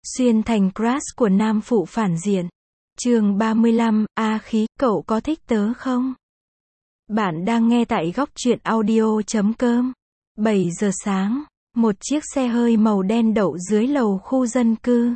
Xuyên thành crush của nam phụ phản diện. Chương 35, A Khí, cậu có thích tớ không? Bạn đang nghe tại góc truyện audio.com. 7 giờ sáng, một chiếc xe hơi màu đen đậu dưới lầu khu dân cư.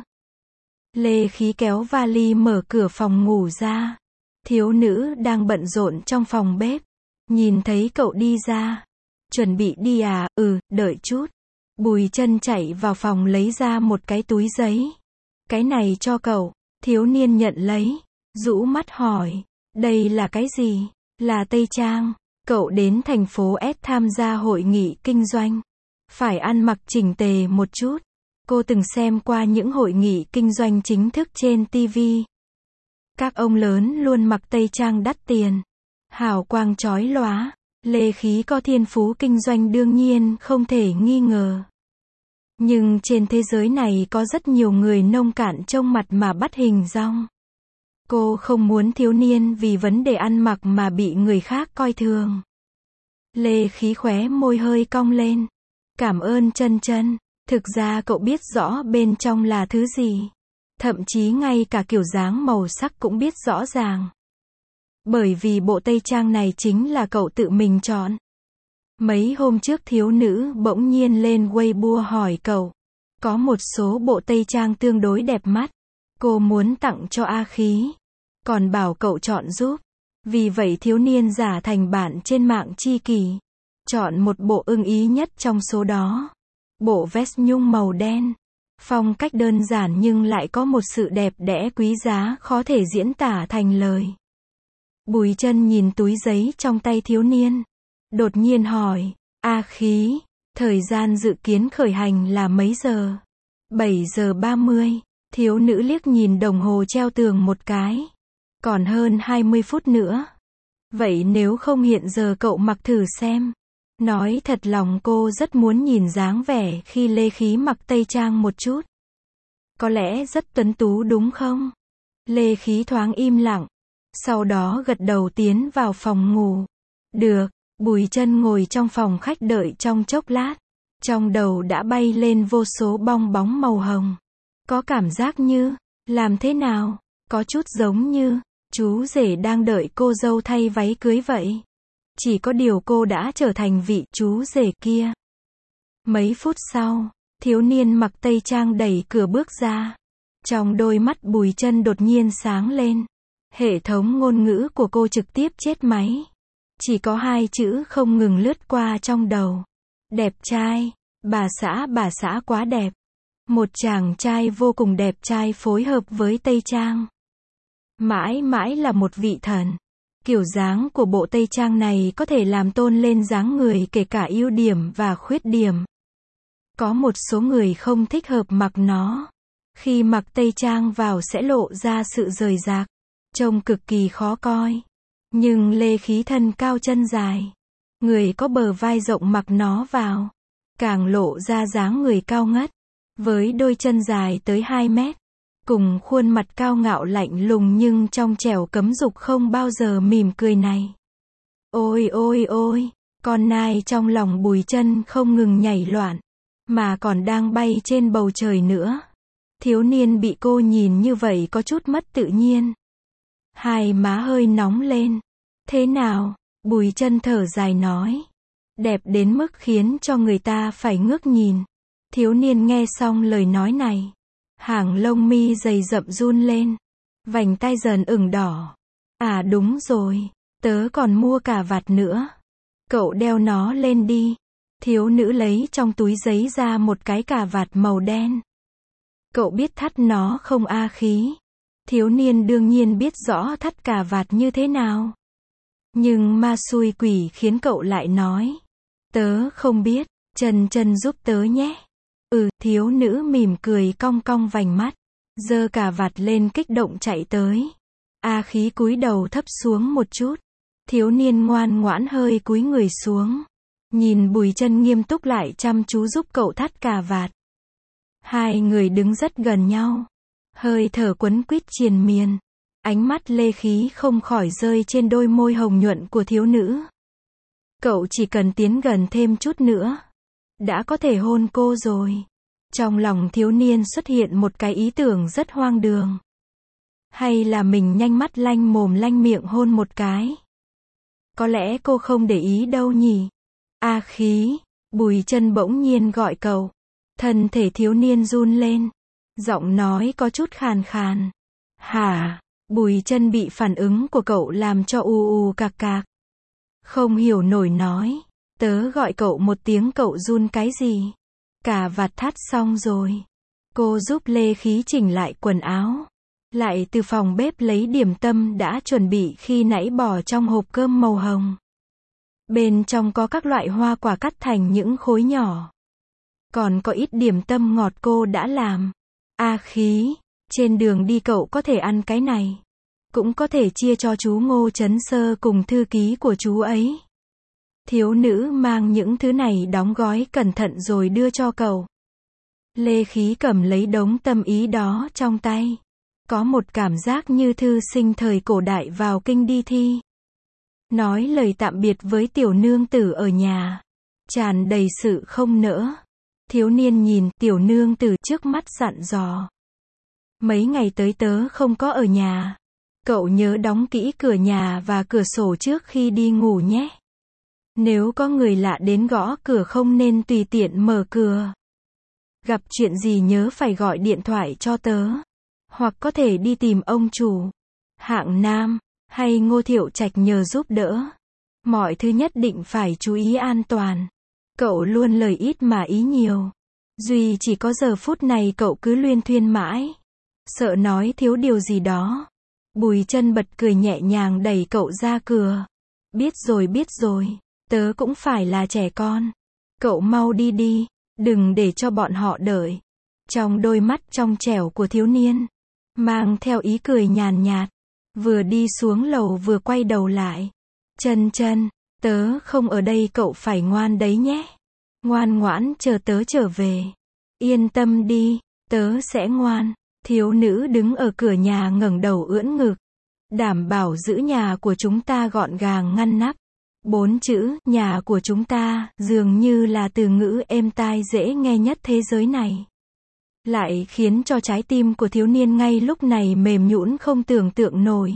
Lê Khí kéo vali mở cửa phòng ngủ ra. Thiếu nữ đang bận rộn trong phòng bếp. Nhìn thấy cậu đi ra. Chuẩn bị đi à? Đợi chút. Bùi Chân chạy vào phòng lấy ra một cái túi giấy. Cái này cho cậu. Thiếu niên nhận lấy, rũ mắt hỏi, đây là cái gì? Là tây trang. Cậu đến thành phố S tham gia hội nghị kinh doanh. Phải ăn mặc chỉnh tề một chút. Cô từng xem qua những hội nghị kinh doanh chính thức trên TV. Các ông lớn luôn mặc tây trang đắt tiền. Hào quang chói lóa. Lê Khí có thiên phú kinh doanh đương nhiên không thể nghi ngờ. Nhưng trên thế giới này có rất nhiều người nông cạn trông mặt mà bắt hình dong. Cô không muốn thiếu niên vì vấn đề ăn mặc mà bị người khác coi thường. Lê Khí khóe môi hơi cong lên. Cảm ơn Chân Chân. Thực ra cậu biết rõ bên trong là thứ gì. Thậm chí ngay cả kiểu dáng màu sắc cũng biết rõ ràng. Bởi vì bộ tây trang này chính là cậu tự mình chọn. Mấy hôm trước thiếu nữ bỗng nhiên lên Weibo hỏi cậu. Có một số bộ tây trang tương đối đẹp mắt. Cô muốn tặng cho A Khí. Còn bảo cậu chọn giúp. Vì vậy thiếu niên giả thành bạn trên mạng tri kỷ. Chọn một bộ ưng ý nhất trong số đó. Bộ vest nhung màu đen. Phong cách đơn giản nhưng lại có một sự đẹp đẽ quý giá khó thể diễn tả thành lời. Bùi Chân nhìn túi giấy trong tay thiếu niên. Đột nhiên hỏi, A Khí, thời gian dự kiến khởi hành là mấy giờ? 7 giờ 30, thiếu nữ liếc nhìn đồng hồ treo tường một cái. Còn hơn 20 phút nữa. Vậy nếu không hiện giờ cậu mặc thử xem. Nói thật lòng cô rất muốn nhìn dáng vẻ khi Lê Khí mặc tây trang một chút. Có lẽ rất tuấn tú đúng không? Lê Khí thoáng im lặng. Sau đó gật đầu tiến vào phòng ngủ. Được. Bùi Chân ngồi trong phòng khách đợi trong chốc lát. Trong đầu đã bay lên vô số bong bóng màu hồng. Có cảm giác như, làm thế nào? Có chút giống như, chú rể đang đợi cô dâu thay váy cưới vậy. Chỉ có điều cô đã trở thành vị chú rể kia. Mấy phút sau, thiếu niên mặc tây trang đẩy cửa bước ra. Trong đôi mắt Bùi Chân đột nhiên sáng lên. Hệ thống ngôn ngữ của cô trực tiếp chết máy. Chỉ có hai chữ không ngừng lướt qua trong đầu. Đẹp trai, bà xã quá đẹp. Một chàng trai vô cùng đẹp trai phối hợp với tây trang. Mãi mãi là một vị thần. Kiểu dáng của bộ tây trang này có thể làm tôn lên dáng người kể cả ưu điểm và khuyết điểm. Có một số người không thích hợp mặc nó. Khi mặc tây trang vào sẽ lộ ra sự rời rạc. Trông cực kỳ khó coi. Nhưng Lê Khí thân cao chân dài. Người có bờ vai rộng mặc nó vào. Càng lộ ra dáng người cao ngất. Với đôi chân dài tới 2 mét. Cùng khuôn mặt cao ngạo lạnh lùng nhưng trong trẻo cấm dục không bao giờ mỉm cười này. Ôi ôi ôi, con nai trong lòng Bùi Chân không ngừng nhảy loạn. Mà còn đang bay trên bầu trời nữa. Thiếu niên bị cô nhìn như vậy có chút mất tự nhiên. Hai má hơi nóng lên. Thế nào? Bùi Chân thở dài nói. Đẹp đến mức khiến cho người ta phải ngước nhìn. Thiếu niên nghe xong lời nói này. Hàng lông mi dày rậm run lên. Vành tai dần ửng đỏ. À đúng rồi. Tớ còn mua cà vạt nữa. Cậu đeo nó lên đi. Thiếu nữ lấy trong túi giấy ra một cái cà vạt màu đen. Cậu biết thắt nó không A Khí? Thiếu niên đương nhiên biết rõ thắt cà vạt như thế nào. Nhưng ma xui quỷ khiến cậu lại nói. Tớ không biết, Chân Chân giúp tớ nhé. Thiếu nữ mỉm cười cong cong vành mắt. Giơ cà vạt lên kích động chạy tới. A Khí cúi đầu thấp xuống một chút. Thiếu niên ngoan ngoãn hơi cúi người xuống. Nhìn Bùi Chân nghiêm túc lại chăm chú giúp cậu thắt cà vạt. Hai người đứng rất gần nhau. Hơi thở quấn quýt triền miên. Ánh mắt Lê Khí không khỏi rơi trên đôi môi hồng nhuận của thiếu nữ. Cậu chỉ cần tiến gần thêm chút nữa. Đã có thể hôn cô rồi. Trong lòng thiếu niên xuất hiện một cái ý tưởng rất hoang đường. Hay là mình nhanh mắt lanh mồm lanh miệng hôn một cái? Có lẽ cô không để ý đâu nhỉ? A Khí, Bùi Chân bỗng nhiên gọi cậu. Thân thể thiếu niên run lên. Giọng nói có chút khàn khàn. Hả? Bùi Chân bị phản ứng của cậu làm cho ù cạc cạc. Không hiểu nổi nói. Tớ gọi cậu một tiếng cậu run cái gì? Cà vạt thắt xong rồi. Cô giúp Lê Khí chỉnh lại quần áo. Lại từ phòng bếp lấy điểm tâm đã chuẩn bị khi nãy bỏ trong hộp cơm màu hồng. Bên trong có các loại hoa quả cắt thành những khối nhỏ. Còn có ít điểm tâm ngọt cô đã làm. A Khí, trên đường đi cậu có thể ăn cái này. Cũng có thể chia cho chú Ngô Chấn Sơ cùng thư ký của chú ấy. Thiếu nữ mang những thứ này đóng gói cẩn thận rồi đưa cho cậu. Lê Khí cầm lấy đống tâm ý đó trong tay. Có một cảm giác như thư sinh thời cổ đại vào kinh đi thi. Nói lời tạm biệt với tiểu nương tử ở nhà. Tràn đầy sự không nỡ. Thiếu niên nhìn tiểu nương tử trước mắt dặn dò. Mấy ngày tới tớ không có ở nhà. Cậu nhớ đóng kỹ cửa nhà và cửa sổ trước khi đi ngủ nhé. Nếu có người lạ đến gõ cửa không nên tùy tiện mở cửa. Gặp chuyện gì nhớ phải gọi điện thoại cho tớ. Hoặc có thể đi tìm ông chủ. Hạng Nam, hay Ngô Thiệu Trạch nhờ giúp đỡ. Mọi thứ nhất định phải chú ý an toàn. Cậu luôn lời ít mà ý nhiều. Duy chỉ có giờ phút này cậu cứ luyên thuyên mãi. Sợ nói thiếu điều gì đó. Bùi Chân bật cười nhẹ nhàng đẩy cậu ra cửa. Biết rồi, tớ cũng phải là trẻ con. Cậu mau đi đi, đừng để cho bọn họ đợi. Trong đôi mắt trong trẻo của thiếu niên, mang theo ý cười nhàn nhạt. Vừa đi xuống lầu vừa quay đầu lại. Chân, tớ không ở đây cậu phải ngoan đấy nhé. Ngoan ngoãn chờ tớ trở về. Yên tâm đi, tớ sẽ ngoan. Thiếu nữ đứng ở cửa nhà ngẩng đầu ưỡn ngực. Đảm bảo giữ nhà của chúng ta gọn gàng ngăn nắp. 4 chữ, nhà của chúng ta, dường như là từ ngữ êm tai dễ nghe nhất thế giới này. Lại khiến cho trái tim của thiếu niên ngay lúc này mềm nhũn không tưởng tượng nổi.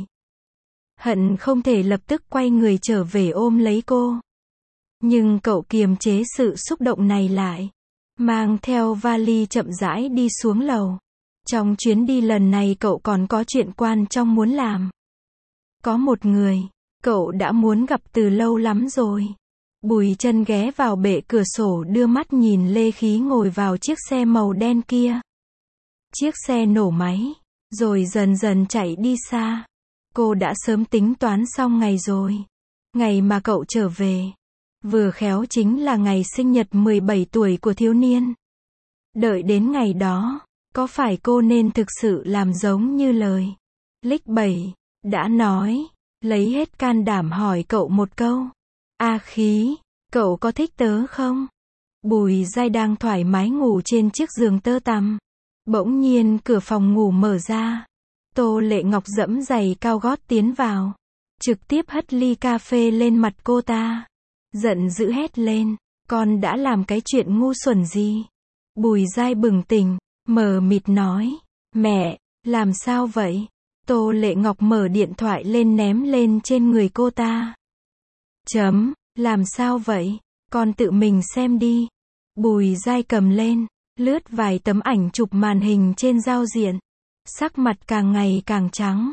Hận không thể lập tức quay người trở về ôm lấy cô. Nhưng cậu kiềm chế sự xúc động này lại. Mang theo vali chậm rãi đi xuống lầu. Trong chuyến đi lần này cậu còn có chuyện quan trọng muốn làm. Có một người, cậu đã muốn gặp từ lâu lắm rồi. Bùi Chân ghé vào bệ cửa sổ đưa mắt nhìn Lê Khí ngồi vào chiếc xe màu đen kia. Chiếc xe nổ máy, rồi dần dần chạy đi xa. Cô đã sớm tính toán xong ngày rồi. Ngày mà cậu trở về. Vừa khéo chính là ngày sinh nhật 17 tuổi của thiếu niên. Đợi đến ngày đó, có phải cô nên thực sự làm giống như lời Lích 7 đã nói, lấy hết can đảm hỏi cậu một câu. A Khí, cậu có thích tớ không? Bùi Giai đang thoải mái ngủ trên chiếc giường tơ tằm. Bỗng nhiên cửa phòng ngủ mở ra. Tô Lệ Ngọc giẫm giày cao gót tiến vào. Trực tiếp hất ly cà phê lên mặt cô ta. Giận dữ hét lên. Con đã làm cái chuyện ngu xuẩn gì? Bùi Giai bừng tỉnh, mờ mịt nói. Mẹ, làm sao vậy? Tô Lệ Ngọc mở điện thoại lên ném lên trên người cô ta. Làm sao vậy? Con tự mình xem đi. Bùi Giai cầm lên, lướt vài tấm ảnh chụp màn hình trên giao diện. Sắc mặt càng ngày càng trắng.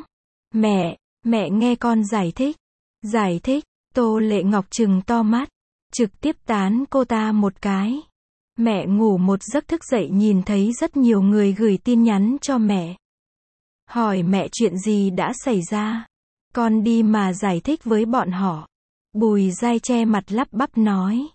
Mẹ nghe con giải thích. Giải thích, Tô Lệ Ngọc trừng to mắt. Trực tiếp tán cô ta một cái. Mẹ ngủ một giấc thức dậy nhìn thấy rất nhiều người gửi tin nhắn cho mẹ. Hỏi mẹ chuyện gì đã xảy ra. Con đi mà giải thích với bọn họ. Bùi Giai che mặt lắp bắp nói.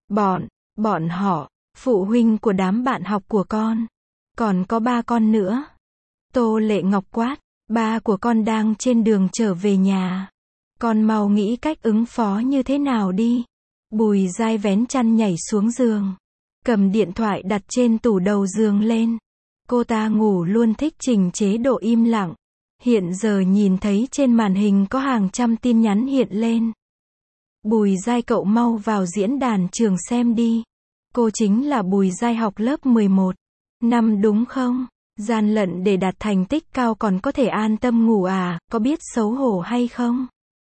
Bọn họ, phụ huynh của đám bạn học của con. Còn có 3 con nữa. Tô Lệ Ngọc quát, ba của con đang trên đường trở về nhà. Con mau nghĩ cách ứng phó như thế nào đi. Bùi Giai vén chăn nhảy xuống giường. Cầm điện thoại đặt trên tủ đầu giường lên. Cô ta ngủ luôn thích chỉnh chế độ im lặng. Hiện giờ nhìn thấy trên màn hình có hàng trăm tin nhắn hiện lên. Bùi Giai cậu mau vào diễn đàn trường xem đi. Cô chính là Bùi Giai học lớp 11. năm đúng không? Gian lận để đạt thành tích cao còn có thể an tâm ngủ à, có biết xấu hổ hay không?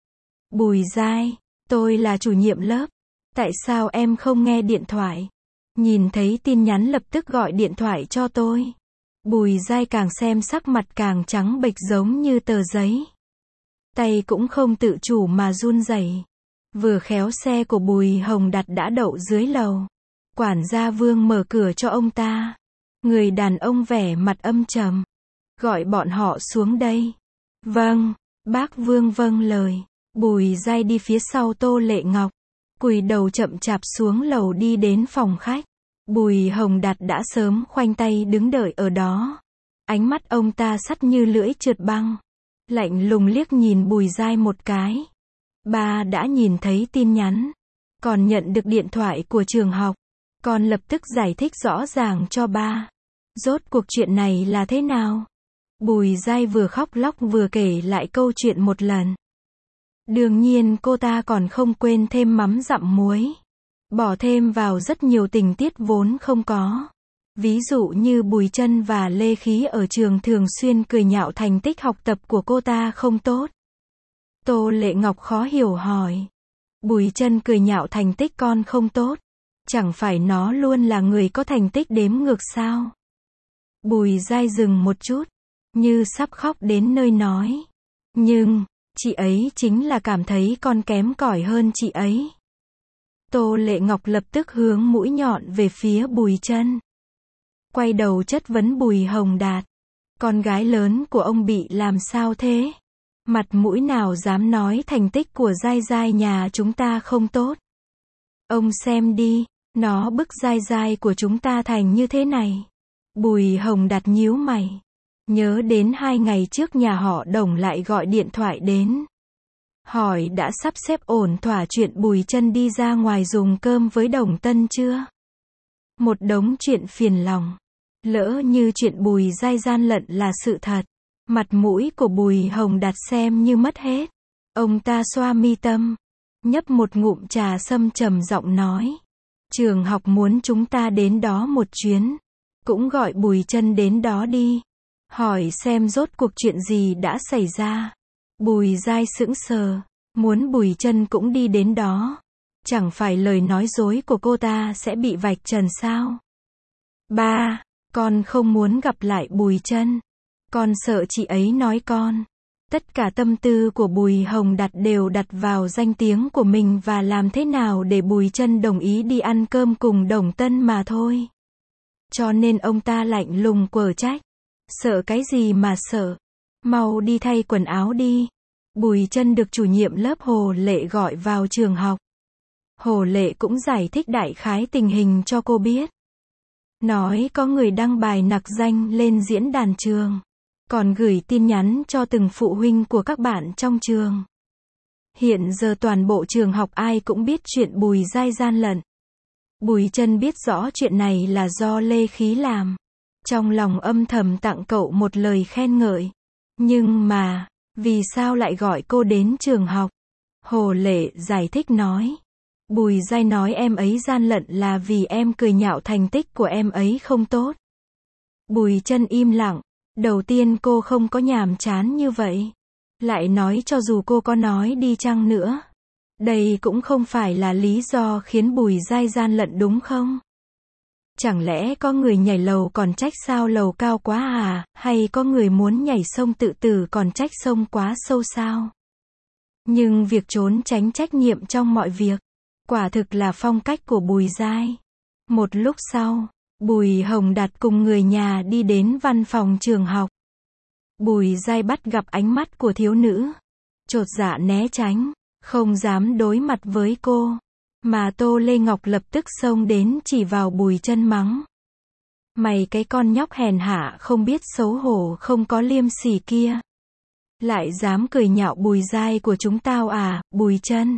Bùi Giai, tôi là chủ nhiệm lớp. Tại sao em không nghe điện thoại? Nhìn thấy tin nhắn lập tức gọi điện thoại cho tôi. Bùi Giai càng xem sắc mặt càng trắng bệch giống như tờ giấy. Tay cũng không tự chủ mà run rẩy. Vừa khéo xe của Bùi Hồng Đạt đã đậu dưới lầu. Quản gia Vương mở cửa cho ông ta. Người đàn ông vẻ mặt âm trầm. Gọi bọn họ xuống đây. Vâng, bác Vương vâng lời. Bùi Giai đi phía sau Tô Lệ Ngọc. Cúi đầu chậm chạp xuống lầu đi đến phòng khách. Bùi Hồng Đạt đã sớm khoanh tay đứng đợi ở đó. Ánh mắt ông ta sắt như lưỡi trượt băng. Lạnh lùng liếc nhìn Bùi Giai một cái. Ba đã nhìn thấy tin nhắn. Còn nhận được điện thoại của trường học. Con lập tức giải thích rõ ràng cho ba. Rốt cuộc chuyện này là thế nào? Bùi Giai vừa khóc lóc vừa kể lại câu chuyện một lần. Đương nhiên cô ta còn không quên thêm mắm dặm muối. Bỏ thêm vào rất nhiều tình tiết vốn không có. Ví dụ như Bùi Trân và Lê Khí ở trường thường xuyên cười nhạo thành tích học tập của cô ta không tốt. Tô Lệ Ngọc khó hiểu hỏi. Bùi Trân cười nhạo thành tích con không tốt. Chẳng phải nó luôn là người có thành tích đếm ngược sao? Bùi Giai dừng một chút. Như sắp khóc đến nơi nói. Nhưng, chị ấy chính là cảm thấy con kém cỏi hơn chị ấy. Tô Lệ Ngọc lập tức hướng mũi nhọn về phía Bùi Trân. Quay đầu chất vấn Bùi Hồng Đạt. Con gái lớn của ông bị làm sao thế? Mặt mũi nào dám nói thành tích của Giai Giai nhà chúng ta không tốt? Ông xem đi, nó bức Giai Giai của chúng ta thành như thế này. Bùi Hồng Đạt nhíu mày. Nhớ đến 2 ngày trước nhà họ Đồng lại gọi điện thoại đến. Hỏi đã sắp xếp ổn thỏa chuyện Bùi Trân đi ra ngoài dùng cơm với Đồng Tân chưa? Một đống chuyện phiền lòng. Lỡ như chuyện Bùi Giai gian lận là sự thật. Mặt mũi của Bùi Hồng Đạt xem như mất hết. Ông ta xoa mi tâm. Nhấp một ngụm trà sâm trầm giọng nói. Trường học muốn chúng ta đến đó một chuyến. Cũng gọi Bùi Trân đến đó đi. Hỏi xem rốt cuộc chuyện gì đã xảy ra. Bùi Giai sững sờ. Muốn Bùi Trân cũng đi đến đó. Chẳng phải lời nói dối của cô ta sẽ bị vạch trần sao? Ba, con không muốn gặp lại Bùi Trân. Con sợ chị ấy nói con. Tất cả tâm tư của Bùi Hồng Đạt đều đặt vào danh tiếng của mình và làm thế nào để Bùi Trân đồng ý đi ăn cơm cùng Đồng Tân mà thôi. Cho nên ông ta lạnh lùng quở trách. Sợ cái gì mà sợ? Mau đi thay quần áo đi. Bùi Trân được chủ nhiệm lớp Hồ Lệ gọi vào trường học. Hồ Lệ cũng giải thích đại khái tình hình cho cô biết. Nói có người đăng bài nặc danh lên diễn đàn trường. Còn gửi tin nhắn cho từng phụ huynh của các bạn trong trường. Hiện giờ toàn bộ trường học ai cũng biết chuyện Bùi Giai gian lận. Bùi Trân biết rõ chuyện này là do Lê Khí làm. Trong lòng âm thầm tặng cậu một lời khen ngợi. Nhưng mà, vì sao lại gọi cô đến trường học? Hồ Lệ giải thích nói. Bùi Giai nói em ấy gian lận là vì em cười nhạo thành tích của em ấy không tốt. Bùi Trân im lặng. Đầu tiên cô không có nhàm chán như vậy. Lại nói cho dù cô có nói đi chăng nữa. Đây cũng không phải là lý do khiến Bùi Giai gian lận đúng không? Chẳng lẽ có người nhảy lầu còn trách sao lầu cao quá à, hay có người muốn nhảy sông tự tử còn trách sông quá sâu sao? Nhưng việc trốn tránh trách nhiệm trong mọi việc, quả thực là phong cách của Bùi Giai. Một lúc sau, Bùi Hồng Đạt cùng người nhà đi đến văn phòng trường học. Bùi Giai bắt gặp ánh mắt của thiếu nữ. Chột dạ né tránh, không dám đối mặt với cô. Mà Tô Lê Ngọc lập tức xông đến chỉ vào Bùi Trân mắng. Mày cái con nhóc hèn hạ không biết xấu hổ không có liêm sỉ kia. Lại dám cười nhạo Bùi Giai của chúng tao à, Bùi Trân.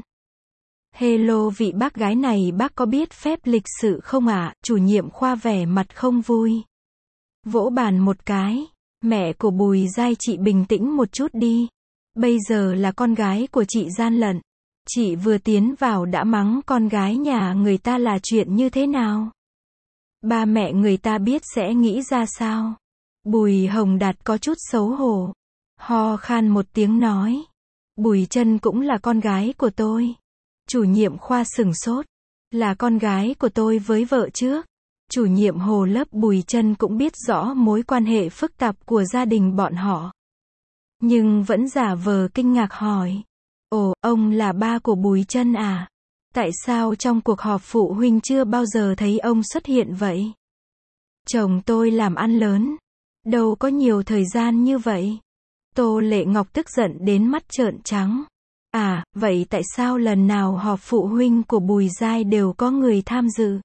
Hello vị bác gái này bác có biết phép lịch sự không ạ? Chủ nhiệm khoa vẻ mặt không vui. Vỗ bàn một cái. Mẹ của Bùi Giai chị bình tĩnh một chút đi. Bây giờ là con gái của chị gian lận. Chị vừa tiến vào đã mắng con gái nhà người ta là chuyện như thế nào? Ba mẹ người ta biết sẽ nghĩ ra sao? Bùi Hồng Đạt có chút xấu hổ. Ho khan một tiếng nói. Bùi Trân cũng là con gái của tôi. Chủ nhiệm khoa sửng sốt. Là con gái của tôi với vợ trước. Chủ nhiệm Hồ lớp Bùi Trân cũng biết rõ mối quan hệ phức tạp của gia đình bọn họ. Nhưng vẫn giả vờ kinh ngạc hỏi. Ồ, ông là ba của Bùi Trân à? Tại sao trong cuộc họp phụ huynh chưa bao giờ thấy ông xuất hiện vậy? Chồng tôi làm ăn lớn. Đâu có nhiều thời gian như vậy. Tô Lệ Ngọc tức giận đến mắt trợn trắng. À, vậy tại sao lần nào họp phụ huynh của Bùi Giai đều có người tham dự?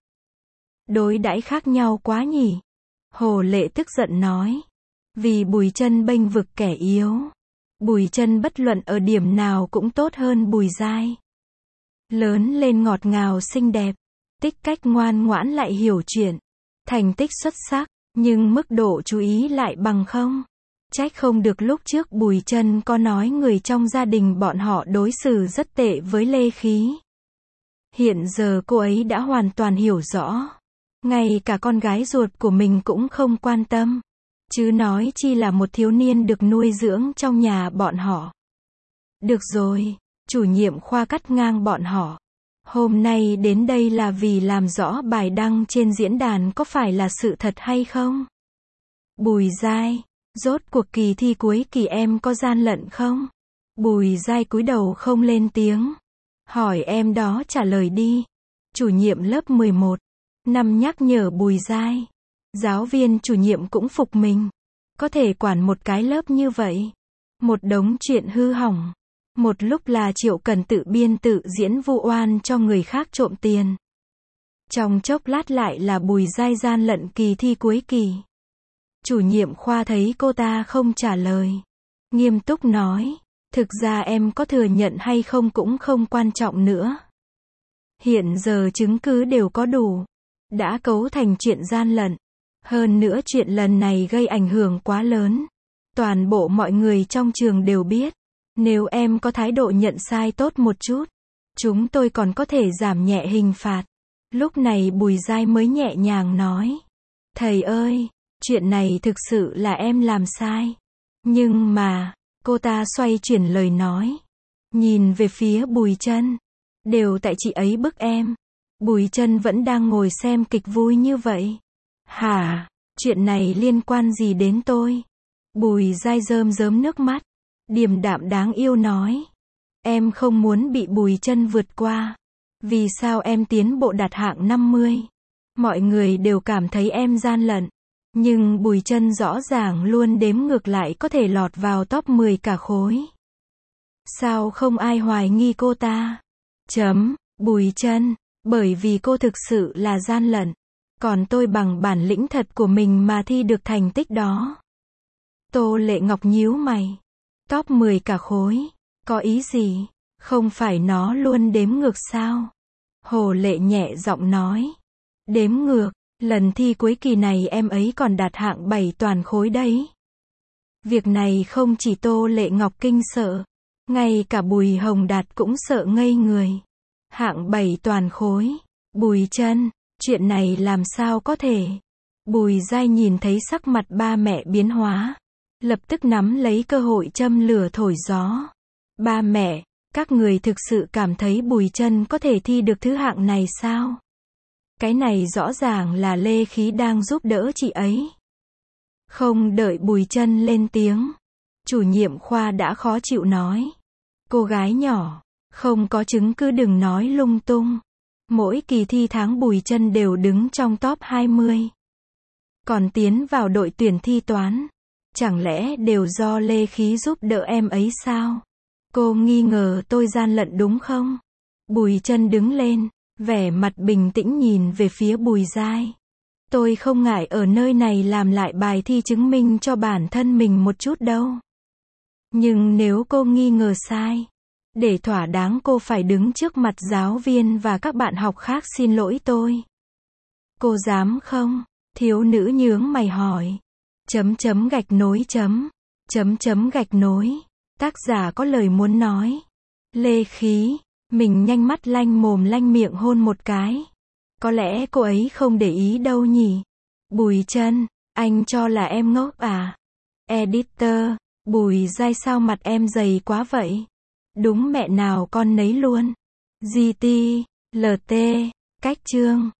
Đối đãi khác nhau quá nhỉ? Hồ Lệ tức giận nói. Vì Bùi Trân bênh vực kẻ yếu. Bùi Trân bất luận ở điểm nào cũng tốt hơn Bùi Giai. Lớn lên ngọt ngào xinh đẹp. Tích cách ngoan ngoãn lại hiểu chuyện. Thành tích xuất sắc, nhưng mức độ chú ý lại bằng không. Trách không được lúc trước Bùi Trân có nói người trong gia đình bọn họ đối xử rất tệ với Lê Khí. Hiện giờ cô ấy đã hoàn toàn hiểu rõ. Ngay cả con gái ruột của mình cũng không quan tâm. Chứ nói chi là một thiếu niên được nuôi dưỡng trong nhà bọn họ. Được rồi, chủ nhiệm khoa cắt ngang bọn họ. Hôm nay đến đây là vì làm rõ bài đăng trên diễn đàn có phải là sự thật hay không? Bùi Giai, rốt cuộc kỳ thi cuối kỳ em có gian lận không? Bùi Giai cúi đầu không lên tiếng. Hỏi em đó trả lời đi. Chủ nhiệm lớp 11 năm nhắc nhở Bùi Giai. Giáo viên chủ nhiệm cũng phục mình. Có thể quản một cái lớp như vậy. Một đống chuyện hư hỏng. Một lúc là Triệu Cần tự biên tự diễn vu oan cho người khác trộm tiền. Trong chốc lát lại là Bùi Giai gian lận kỳ thi cuối kỳ. Chủ nhiệm khoa thấy cô ta không trả lời. Nghiêm túc nói. Thực ra em có thừa nhận hay không cũng không quan trọng nữa. Hiện giờ chứng cứ đều có đủ. Đã cấu thành chuyện gian lận. Hơn nữa chuyện lần này gây ảnh hưởng quá lớn. Toàn bộ mọi người trong trường đều biết. Nếu em có thái độ nhận sai tốt một chút, chúng tôi còn có thể giảm nhẹ hình phạt. Lúc này Bùi Giai mới nhẹ nhàng nói. Thầy ơi, chuyện này thực sự là em làm sai. Nhưng mà, cô ta xoay chuyển lời nói. Nhìn về phía Bùi Trân. Đều tại chị ấy bức em. Bùi Trân vẫn đang ngồi xem kịch vui như vậy. Hả, chuyện này liên quan gì đến tôi? Bùi Giai rơm rớm nước mắt. Điềm đạm đáng yêu nói. Em không muốn bị Bùi Trân vượt qua. Vì sao em tiến bộ đạt hạng 50? Mọi người đều cảm thấy em gian lận. Nhưng Bùi Trân rõ ràng luôn đếm ngược lại có thể lọt vào top 10 cả khối. Sao không ai hoài nghi cô ta? Bùi Trân, bởi vì cô thực sự là gian lận. Còn tôi bằng bản lĩnh thật của mình mà thi được thành tích đó. Tô Lệ Ngọc nhíu mày. Top 10 cả khối. Có ý gì? Không phải nó luôn đếm ngược sao? Hồ Lệ nhẹ giọng nói. Đếm ngược, lần thi cuối kỳ này em ấy còn đạt hạng 7 toàn khối đấy. Việc này không chỉ Tô Lệ Ngọc kinh sợ. Ngay cả Bùi Hồng Đạt cũng sợ ngây người. Hạng 7 toàn khối. Bùi Trân, chuyện này làm sao có thể? Bùi Giai nhìn thấy sắc mặt ba mẹ biến hóa. Lập tức nắm lấy cơ hội châm lửa thổi gió. Ba mẹ, các người thực sự cảm thấy Bùi Trân có thể thi được thứ hạng này sao? Cái này rõ ràng là Lê Khí đang giúp đỡ chị ấy. Không đợi Bùi Trân lên tiếng. Chủ nhiệm khoa đã khó chịu nói. Cô gái nhỏ, không có chứng cứ đừng nói lung tung. Mỗi kỳ thi tháng Bùi Trân đều đứng trong top 20. Còn tiến vào đội tuyển thi toán. Chẳng lẽ đều do Lê Khí giúp đỡ em ấy sao? Cô nghi ngờ tôi gian lận đúng không? Bùi Trân đứng lên, vẻ mặt bình tĩnh nhìn về phía Bùi Giai. Tôi không ngại ở nơi này làm lại bài thi chứng minh cho bản thân mình một chút đâu. Nhưng nếu cô nghi ngờ sai, để thỏa đáng cô phải đứng trước mặt giáo viên và các bạn học khác xin lỗi tôi. Cô dám không? Thiếu nữ nhướng mày hỏi. Gạch nối gạch nối. Tác giả có lời muốn nói. Lê Khí, mình nhanh mắt lanh mồm lanh miệng hôn một cái. Có lẽ cô ấy không để ý đâu nhỉ. Bùi Trân, anh cho là em ngốc à? Editor, Bùi Giai sao mặt em dày quá vậy? Đúng mẹ nào con nấy luôn. GT, LT, cách chương.